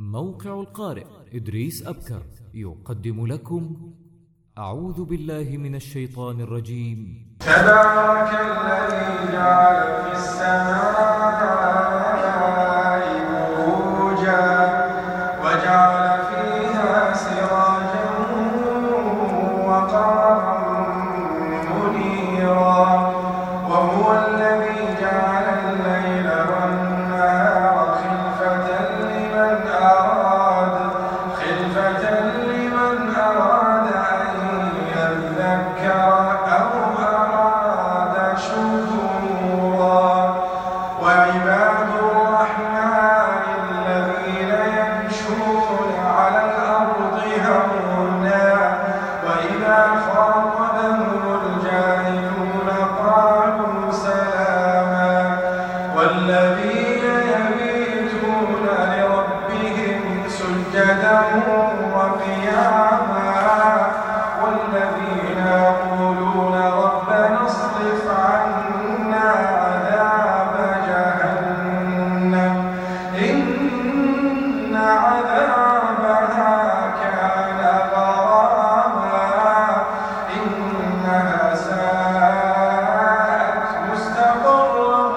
موقع القارئ إدريس أبكر يقدم لكم أعوذ بالله من الشيطان الرجيم. تبارك الذي جعل في السماء بروجا وجعل فيها سراجا وقمرا منيرا وهو الذي جعل الليل والنهار خلفة لمن أراد أن يذكر أو أراد شكورا وعباد الرحمن الذين يمشون على الأرض هونا وإذا خاطبهم الجاهلون قالوا سلاما والذين يبيتون لربهم سجدا وقياما والذين يقولون ربنا اصرف عنا عذاب جهنم إن عذابها كان غراما إنها ساءت مستقرا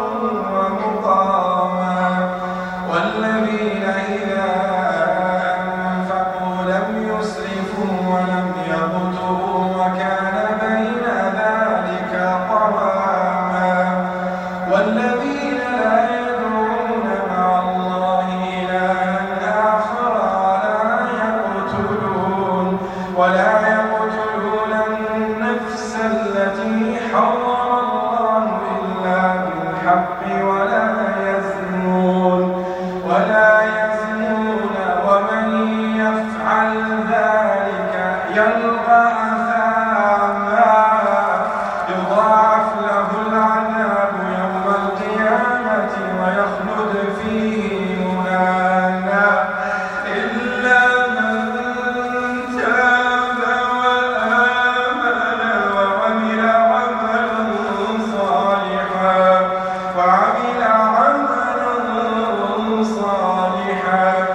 ومقاما والذين إذا أنفقوا لم يسرفوا ولم يقتروا وكان بين ذلك قواما والذين لا يدعون مع الله إلها آخر ولا يقتلون النفس التي حرم الله إلا بالحق ولا يزنون ومن يفعل ذلك يلقى أثاما يضاعف له العذاب يوم القيامة ويخلد فيه مهانا إلا من تاب وآمن وعمل عملا صالحا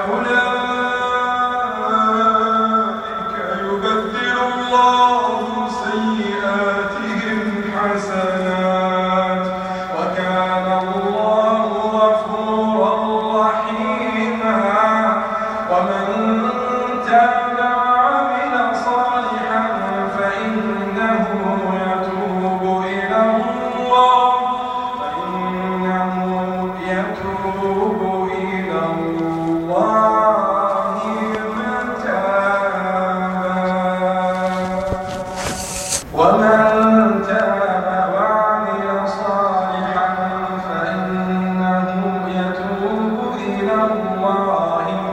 فأولئك يبدل الله سيئاتهم حسنات وكان الله غفورا رحيما ومن تاب وعمل صالحا فإنه يتوب إلى الله ومن تاب وعمل صالحا فإنه يتوب إلى الله